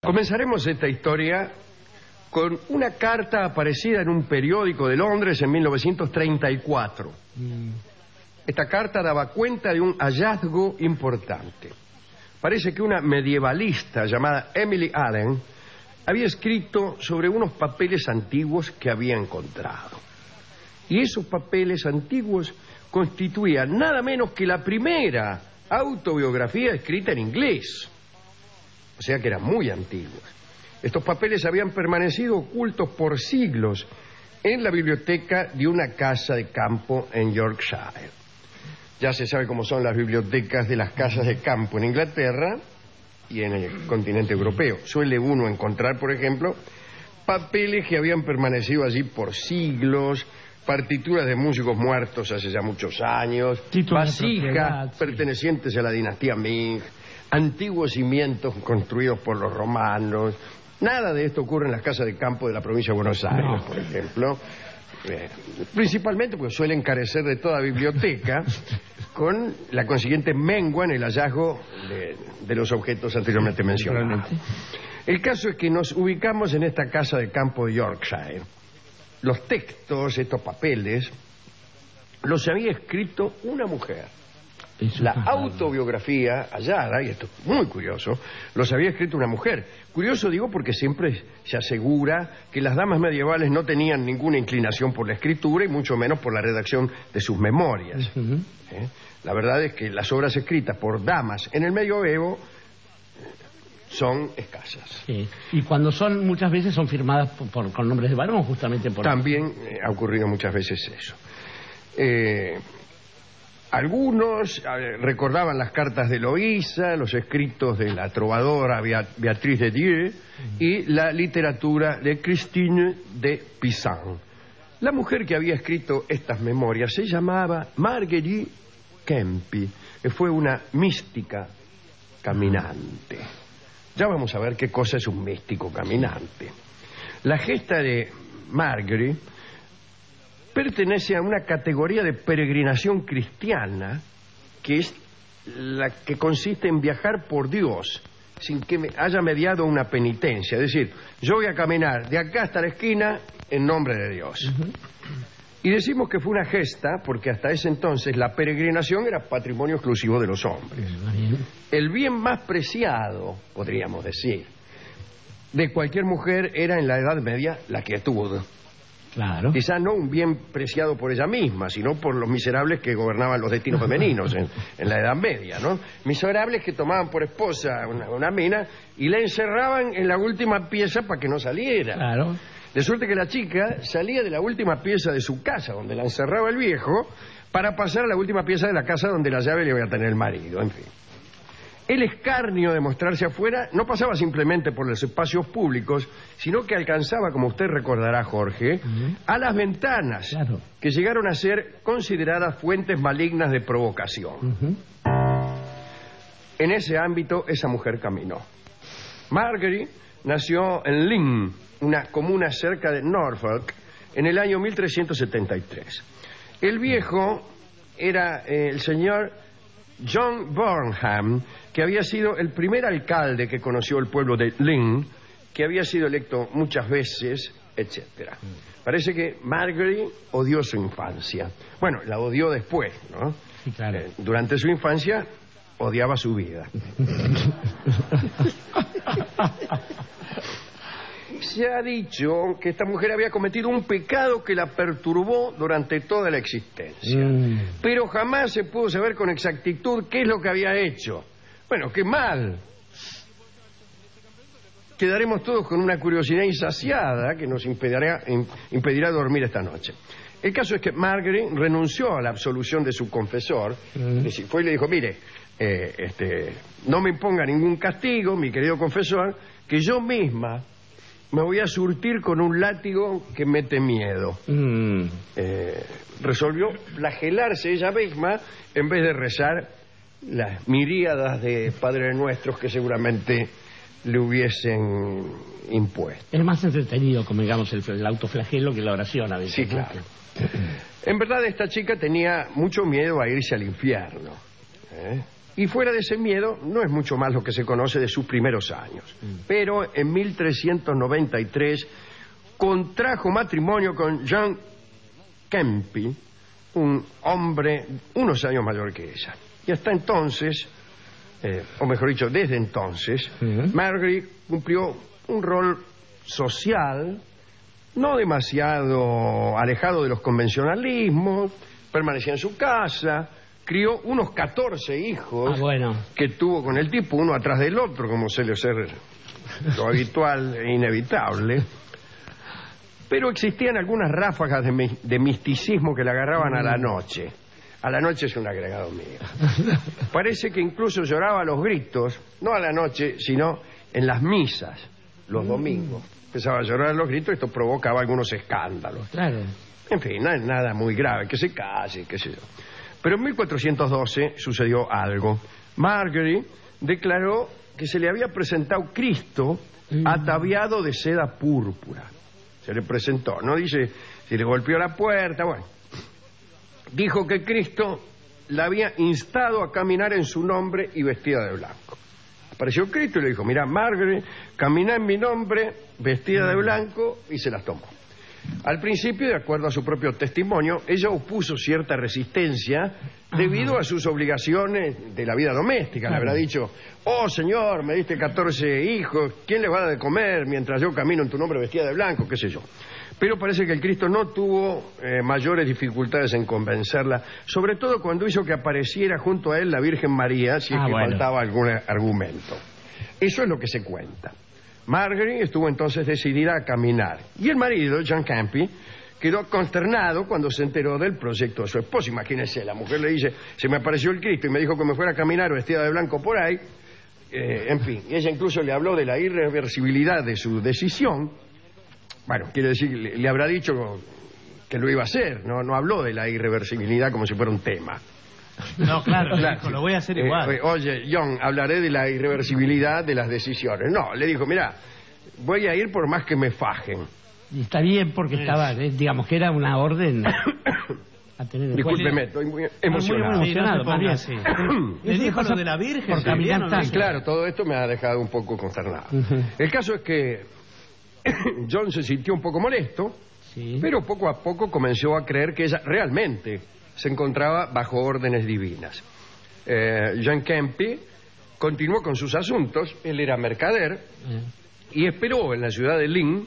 Comenzaremos esta historia con una carta aparecida en un periódico de Londres en 1934. Esta carta daba cuenta de un hallazgo importante. Parece que una medievalista llamada Emily Allen había escrito sobre unos papeles antiguos que había encontrado. Y esos papeles antiguos constituían nada menos que la primera autobiografía escrita en inglés. O sea que eran muy antiguos. Estos papeles habían permanecido ocultos por siglos en la biblioteca de una casa de campo en Yorkshire. Ya se sabe cómo son las bibliotecas de las casas de campo en Inglaterra y en el continente europeo. Suele uno encontrar, por ejemplo, papeles que habían permanecido allí por siglos, partituras de músicos muertos hace ya muchos años, vasijas pertenecientes a la dinastía Ming, antiguos cimientos construidos por los romanos. Nada de esto ocurre en las casas de campo de la provincia de Buenos Aires, por ejemplo. Principalmente porque suelen carecer de toda biblioteca, con la consiguiente mengua en el hallazgo de los objetos anteriormente mencionados. El caso es que nos ubicamos en esta casa de campo de Yorkshire. Los textos, estos papeles, los había escrito una mujer. La autobiografía hallada, y esto es muy curioso, los había escrito una mujer. Curioso digo porque siempre se asegura que las damas medievales no tenían ninguna inclinación por la escritura y mucho menos por la redacción de sus memorias. La verdad es que las obras escritas por damas en el medioevo son escasas. Sí. Y cuando son, muchas veces son firmadas con nombres de varón, justamente por... También ha ocurrido muchas veces eso. Algunos recordaban las cartas de Eloísa, los escritos de la trovadora Beatriz de Dieu y la literatura de Christine de Pizan. La mujer que había escrito estas memorias se llamaba Marguerite Kempi, que fue una mística caminante. Ya vamos a ver qué cosa es un místico caminante. La gesta de Marguerite pertenece a una categoría de peregrinación cristiana que es la que consiste en viajar por Dios sin que haya mediado una penitencia. Es decir, yo voy a caminar de acá hasta la esquina en nombre de Dios. Y decimos que fue una gesta porque hasta ese entonces la peregrinación era patrimonio exclusivo de los hombres. El bien más preciado, podríamos decir, de cualquier mujer era en la Edad Media la quietud. Claro. Quizá no un bien preciado por ella misma, sino por los miserables que gobernaban los destinos femeninos en la Edad Media, ¿no? Miserables que tomaban por esposa una mina y la encerraban en la última pieza para que no saliera. Claro. De suerte que la chica salía de la última pieza de su casa, donde la encerraba el viejo, para pasar a la última pieza de la casa donde la llave le iba a tener el marido, en fin. El escarnio de mostrarse afuera no pasaba simplemente por los espacios públicos, sino que alcanzaba, como usted recordará, Jorge, a las ventanas, que llegaron a ser consideradas fuentes malignas de provocación. En ese ámbito, esa mujer caminó. Marguerite nació en Lynn, una comuna cerca de Norfolk, en el año 1373. El viejo era el señor John Burnham, que había sido el primer alcalde que conoció el pueblo de Lynn, que había sido electo muchas veces, etcétera. Parece que Marguerite odió su infancia. Bueno, la odió después, ¿no? Sí, claro. Durante su infancia odiaba su vida. Se ha dicho que esta mujer había cometido un pecado que la perturbó durante toda la existencia. Pero jamás se pudo saber con exactitud qué es lo que había hecho. Bueno, qué mal. Quedaremos todos con una curiosidad insaciada que nos impedirá dormir esta noche. El caso es que Marguerite renunció a la absolución de su confesor. Fue y le dijo, mire, no me imponga ningún castigo, mi querido confesor, que yo misma me voy a surtir con un látigo que mete miedo. Resolvió flagelarse ella misma en vez de rezar las miríadas de Padres Nuestros que seguramente le hubiesen impuesto. Es más entretenido, como digamos, el autoflagelo que la oración a veces. Sí, claro. En verdad esta chica tenía mucho miedo a irse al infierno. Y fuera de ese miedo, no es mucho más lo que se conoce de sus primeros años. Pero en 1393 contrajo matrimonio con Jean Kempi, un hombre unos años mayor que ella. Y hasta entonces, o mejor dicho, desde entonces, Marguerite cumplió un rol social no demasiado alejado de los convencionalismos, permanecía en su casa, crió unos 14 hijos que tuvo con el tipo, uno atrás del otro, como suele ser lo habitual e inevitable. Pero existían algunas ráfagas de misticismo que le agarraban a la noche. A la noche es un agregado mío. Parece que incluso lloraba a los gritos, no a la noche, sino en las misas, los domingos. Empezaba a llorar a los gritos y esto provocaba algunos escándalos. Claro. En fin, no es nada muy grave, que se case, qué sé yo. Pero en 1412 sucedió algo. Marguerite declaró que se le había presentado Cristo ataviado de seda púrpura. Se le presentó, no dice si le golpeó la puerta, bueno. Dijo que Cristo la había instado a caminar en su nombre y vestida de blanco. Apareció Cristo y le dijo, mira, Marguerite, camina en mi nombre, vestida de blanco, y se las tomó. Al principio, de acuerdo a su propio testimonio, ella opuso cierta resistencia debido a sus obligaciones de la vida doméstica. Claro. Le habrá dicho, oh señor, me diste 14 hijos, ¿quién les va a dar de comer mientras yo camino en tu nombre vestida de blanco? Qué sé yo. Pero parece que el Cristo no tuvo mayores dificultades en convencerla, sobre todo cuando hizo que apareciera junto a él la Virgen María, si es que faltaba algún argumento. Eso es lo que se cuenta. Marguerite estuvo entonces decidida a caminar. Y el marido, Jean Kempi, quedó consternado cuando se enteró del proyecto de su esposa. Imagínense, la mujer le dice, se me apareció el Cristo y me dijo que me fuera a caminar vestida de blanco por ahí. En fin, y ella incluso le habló de la irreversibilidad de su decisión. Bueno, quiere decir, le habrá dicho que lo iba a hacer, no habló de la irreversibilidad como si fuera un tema. No, claro, dijo, lo voy a hacer igual. Oye, John, hablaré de la irreversibilidad de las decisiones. No, le dijo, mira, voy a ir por más que me fajen. Y está bien porque estaba, digamos que era una orden a tener en Discúlpeme, estoy muy emocionado. Muy emocionado, más bien. Sí. Le dijo lo de la Virgen. Por caminar tanto. Claro, todo esto me ha dejado un poco consternado. El caso es que John se sintió un poco molesto, pero poco a poco comenzó a creer que ella realmente se encontraba bajo órdenes divinas. Jean Kempi continuó con sus asuntos, él era mercader, y esperó en la ciudad de Lynn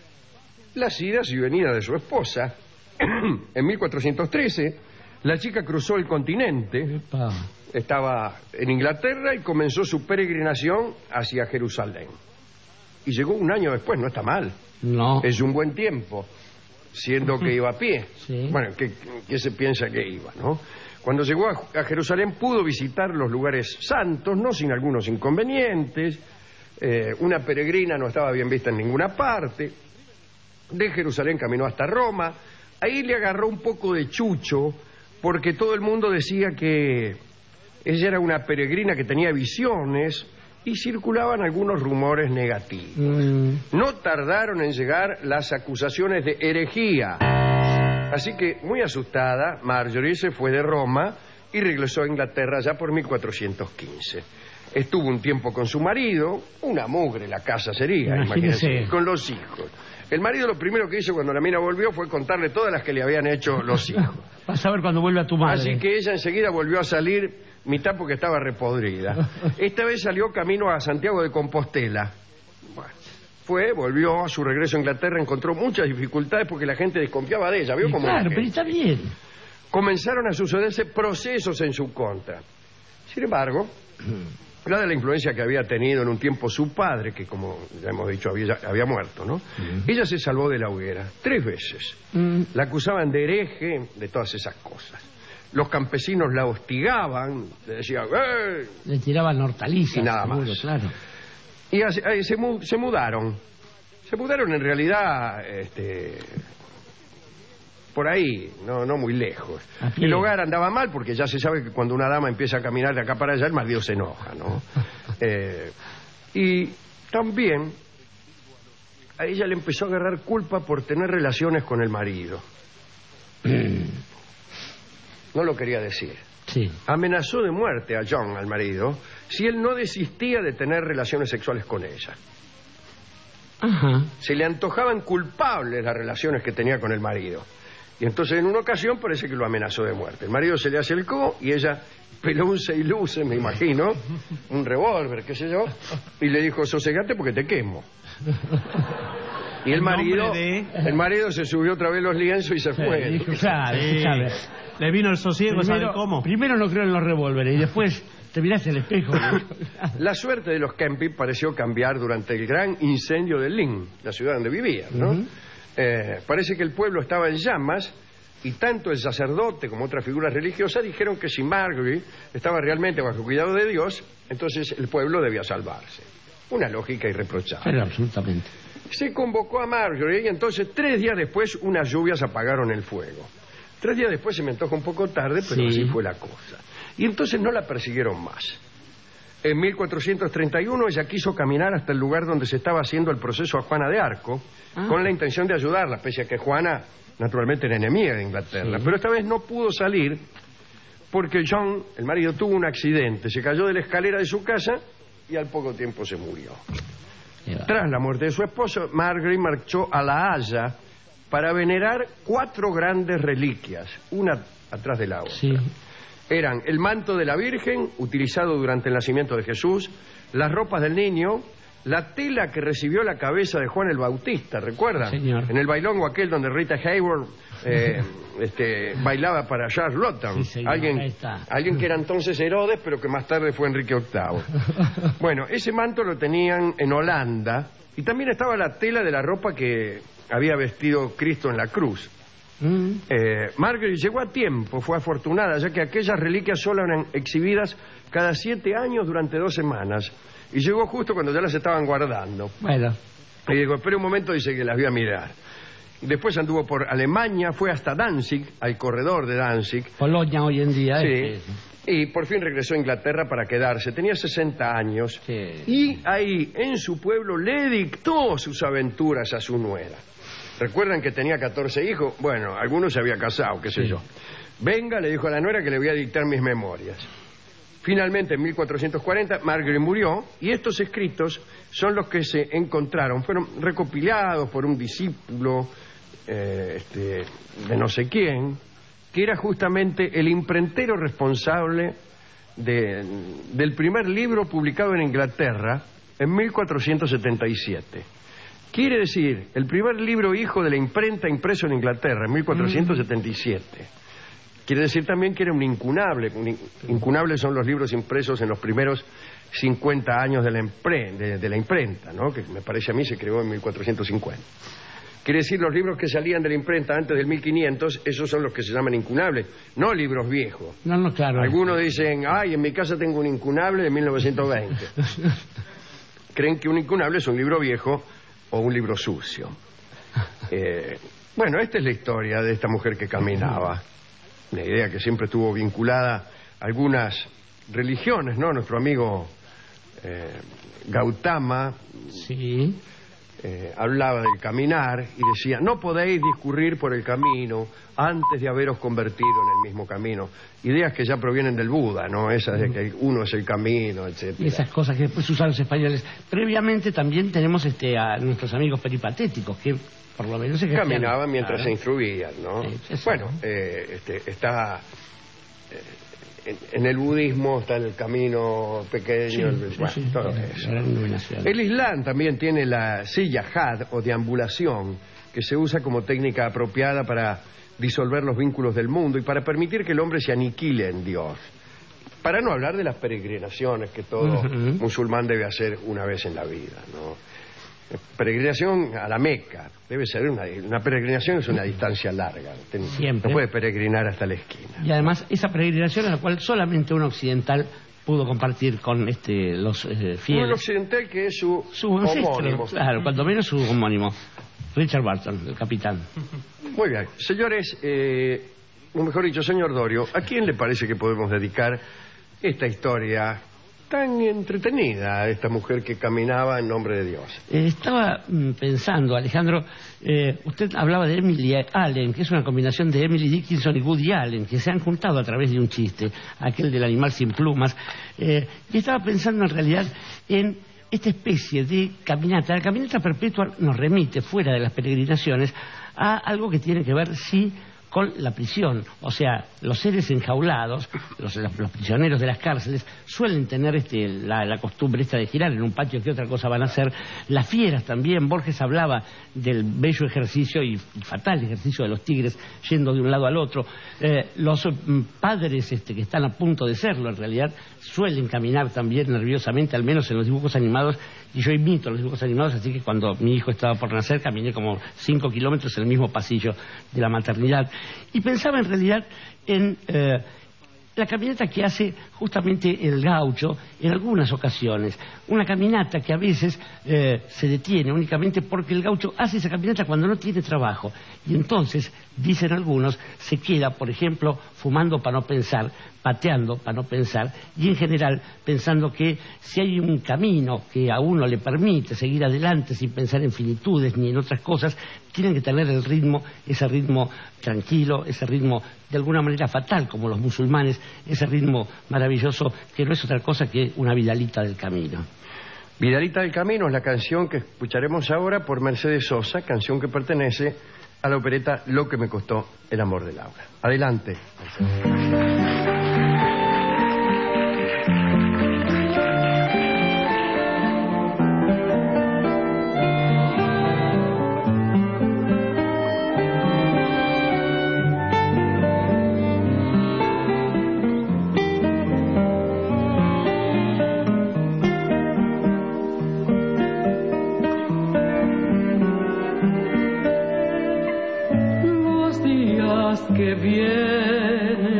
las idas y venidas de su esposa. En 1413, la chica cruzó el continente, estaba en Inglaterra y comenzó su peregrinación hacia Jerusalén. Y llegó un año después, no está mal. No. Es un buen tiempo, siendo que iba a pie. Sí. Bueno, ¿qué se piensa que iba, no? Cuando llegó a Jerusalén pudo visitar los lugares santos, no sin algunos inconvenientes. Una peregrina no estaba bien vista en ninguna parte. De Jerusalén caminó hasta Roma. Ahí le agarró un poco de chucho, porque todo el mundo decía que ella era una peregrina que tenía visiones y circulaban algunos rumores negativos. No tardaron en llegar las acusaciones de herejía. Así que, muy asustada, Marguerite se fue de Roma y regresó a Inglaterra ya por 1415. Estuvo un tiempo con su marido, una mugre la casa sería, imagínense, con los hijos. El marido lo primero que hizo cuando la mina volvió fue contarle todas las que le habían hecho los hijos. Vas a ver cuando vuelva tu madre. Así que ella enseguida volvió a salir, mitad porque estaba repodrida. Esta vez salió camino a Santiago de Compostela. Bueno, volvió a su regreso a Inglaterra, encontró muchas dificultades porque la gente desconfiaba de ella. ¿Vio cómo? Claro, pero está bien. Comenzaron a sucederse procesos en su contra. Sin embargo, dada la influencia que había tenido en un tiempo su padre, que como ya hemos dicho había muerto, ¿no? Ella se salvó de la hoguera 3 veces. La acusaban de hereje, de todas esas cosas. Los campesinos la hostigaban, le decían ¡eh! Le tiraban hortalizas. Y nada seguro, más. Claro. Y se mudaron. Se mudaron en realidad por ahí, no muy lejos. El hogar andaba mal porque ya se sabe que cuando una dama empieza a caminar de acá para allá, el marido se enoja, ¿no? Y también a ella le empezó a agarrar culpa por tener relaciones con el marido. No lo quería decir. amenazó de muerte a John, al marido, si él no desistía de tener relaciones sexuales con ella. Se le antojaban culpables las relaciones que tenía con el marido. Y entonces en una ocasión parece que lo amenazó de muerte. El marido se le acercó y ella peló un 6 luces, me imagino, un revólver, qué sé yo, y le dijo: sosegate porque te quemo. Y el marido se subió otra vez los lienzos y se fue. Dijo, claro. Le vino el sosiego, ¿sabe cómo? Primero no creo en los revólveres y después te miraste al espejo. La suerte de los Kempi pareció cambiar durante el gran incendio de Lynn, la ciudad donde vivían, ¿no? Parece que el pueblo estaba en llamas y tanto el sacerdote como otras figuras religiosas dijeron que si Margaery estaba realmente bajo cuidado de Dios, entonces el pueblo debía salvarse. Una lógica irreprochable. Pero absolutamente. Se convocó a Margaery y entonces 3 días después unas lluvias apagaron el fuego. 3 días después se me antoja un poco tarde, pero así fue la cosa. Y entonces no la persiguieron más. En 1431 ella quiso caminar hasta el lugar donde se estaba haciendo el proceso a Juana de Arco, con la intención de ayudarla, pese a que Juana naturalmente era enemiga de Inglaterra. Pero esta vez no pudo salir porque John, el marido, tuvo un accidente, se cayó de la escalera de su casa y al poco tiempo se murió. Tras la muerte de su esposo, Margaery marchó a La Haya para venerar 4 grandes reliquias, una atrás de la otra. Eran el manto de la Virgen, utilizado durante el nacimiento de Jesús, las ropas del niño, la tela que recibió la cabeza de Juan el Bautista, ¿recuerdan? Señor. En el bailongo aquel donde Rita Hayworth bailaba para Charles Lawton, alguien que era entonces Herodes, pero que más tarde fue Enrique VIII. Bueno, ese manto lo tenían en Holanda, y también estaba la tela de la ropa que había vestido Cristo en la cruz. Margaery llegó a tiempo, fue afortunada, ya que aquellas reliquias solo eran exhibidas cada 7 años durante 2 semanas, y llegó justo cuando ya las estaban guardando. Y digo, espera un momento, dice que las voy a mirar. Después anduvo por Alemania, fue hasta Danzig, al corredor de Danzig. Polonia hoy en día. Y por fin regresó a Inglaterra para quedarse. Tenía 60 años. Y ahí, en su pueblo, le dictó sus aventuras a su nuera. ¿Recuerdan que tenía 14 hijos? Bueno, algunos se había casado, qué sé yo. Venga, le dijo a la nuera que le voy a dictar mis memorias. Finalmente, en 1440, Margaery murió, y estos escritos son los que se encontraron. Fueron recopilados por un discípulo de no sé quién, que era justamente el imprentero responsable del primer libro publicado en Inglaterra en 1477. Quiere decir, el primer libro hijo de la imprenta impreso en Inglaterra en 1477. Quiere decir también que era un incunable. Incunables son los libros impresos en los primeros 50 años de la imprenta, ¿no? Que me parece a mí se creó en 1450. Quiere decir, los libros que salían de la imprenta antes del 1500, esos son los que se llaman incunables, no libros viejos. No, claro. Algunos dicen, ay, en mi casa tengo un incunable de 1920. Creen que un incunable es un libro viejo o un libro sucio. Bueno, esta es la historia de esta mujer que caminaba. Una idea que siempre estuvo vinculada a algunas religiones, ¿no? Nuestro amigo Gautama hablaba del caminar y decía, no podéis discurrir por el camino antes de haberos convertido en el mismo camino. Ideas que ya provienen del Buda, ¿no? Esas de que uno es el camino, etcétera. Esas cosas que después usan los españoles. Previamente también tenemos a nuestros amigos peripatéticos que por lo menos caminaban mientras se instruían, ¿no? Bueno, está en el budismo está el camino pequeño, todo eso. El Islam también tiene la siyahad o deambulación, que se usa como técnica apropiada para disolver los vínculos del mundo y para permitir que el hombre se aniquile en Dios. Para no hablar de las peregrinaciones que todo musulmán debe hacer una vez en la vida, ¿no? Peregrinación a la Meca debe ser una peregrinación, es una distancia larga, no puede peregrinar hasta la esquina. Y además esa peregrinación en la cual solamente un occidental pudo compartir con los fieles. Un occidental que es su homónimo. Claro, cuando menos su homónimo, Richard Burton, el capitán. Muy bien, señores, o mejor dicho, señor Dorio, ¿a quién le parece que podemos dedicar esta historia tan entretenida esta mujer que caminaba en nombre de Dios. Estaba pensando, Alejandro, usted hablaba de Emily Allen, que es una combinación de Emily Dickinson y Woody Allen, que se han juntado a través de un chiste, aquel del animal sin plumas, y estaba pensando en realidad en esta especie de caminata. La caminata perpetua nos remite, fuera de las peregrinaciones, a algo que tiene que ver, sí, con la prisión. O sea, los seres enjaulados, los prisioneros de las cárceles, suelen tener la costumbre esta de girar en un patio. ¿Qué otra cosa van a hacer? Las fieras también. Borges hablaba del bello ejercicio y fatal ejercicio de los tigres yendo de un lado al otro. Los padres que están a punto de serlo, en realidad, suelen caminar también nerviosamente, al menos en los dibujos animados. Y yo imito los dibujos animados, así que cuando mi hijo estaba por nacer caminé como 5 kilómetros en el mismo pasillo de la maternidad. Y pensaba en realidad en la caminata que hace justamente el gaucho en algunas ocasiones. Una caminata que a veces se detiene únicamente porque el gaucho hace esa caminata cuando no tiene trabajo. Y entonces, dicen algunos, se queda, por ejemplo, fumando para no pensar, pateando para no pensar, y en general pensando que si hay un camino que a uno le permite seguir adelante sin pensar en finitudes ni en otras cosas, tienen que tener el ritmo, ese ritmo tranquilo, ese ritmo de alguna manera fatal, como los musulmanes, ese ritmo maravilloso que no es otra cosa que una Vidalita del Camino. Vidalita del Camino es la canción que escucharemos ahora por Mercedes Sosa, canción que pertenece a la opereta Lo que me costó el amor de Laura. Adelante. Que vienen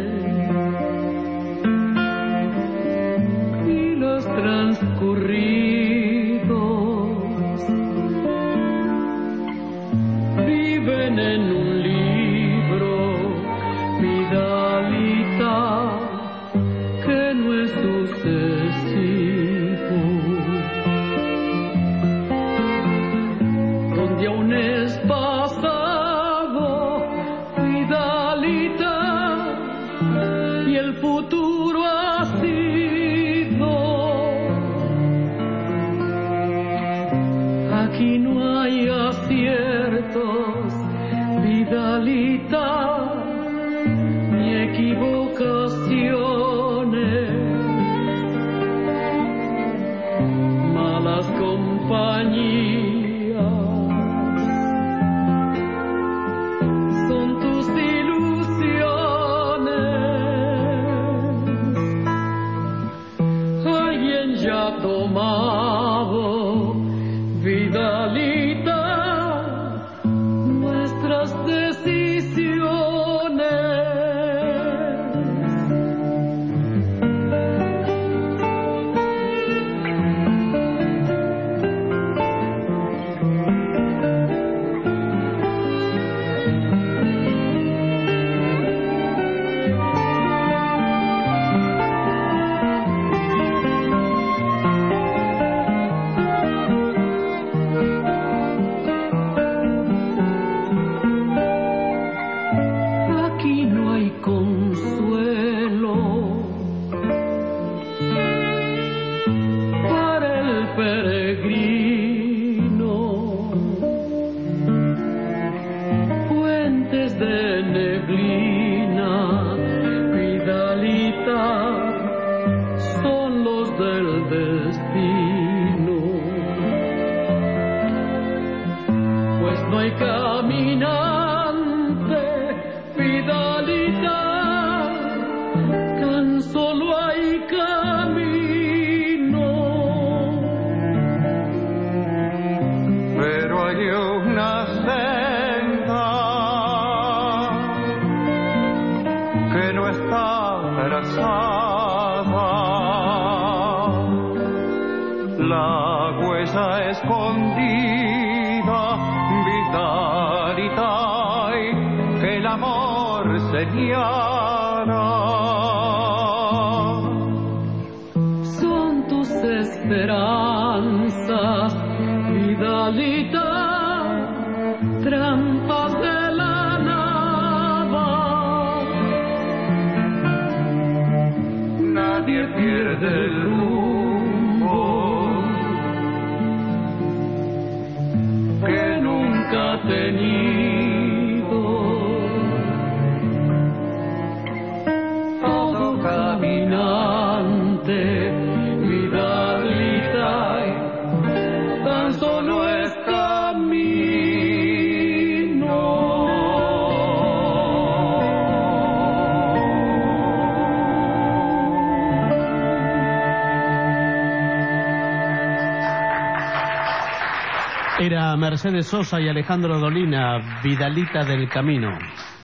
y los transcurridos viven en un libro, Vidalita, que no es sucesivo, donde aún es pasado y el futuro ha sido. Aquí no hay aciertos, Vidalita, ni equivocaciones, malas compañías. Son tus ya tomado, Vidalita, nuestras decisiones. No hay caminante, Vidalita, tan solo hay camino. Pero hay una senda que no está trazada, la huella escondida, Vidalita, que el amor señala. Vidalita, trampas de la nada. Nadie pierde el rumbo Que nunca ha tenido. Todo caminante, Vidalita, tan solo es camino. Era Mercedes Sosa y Alejandro Dolina, Vidalita del Camino.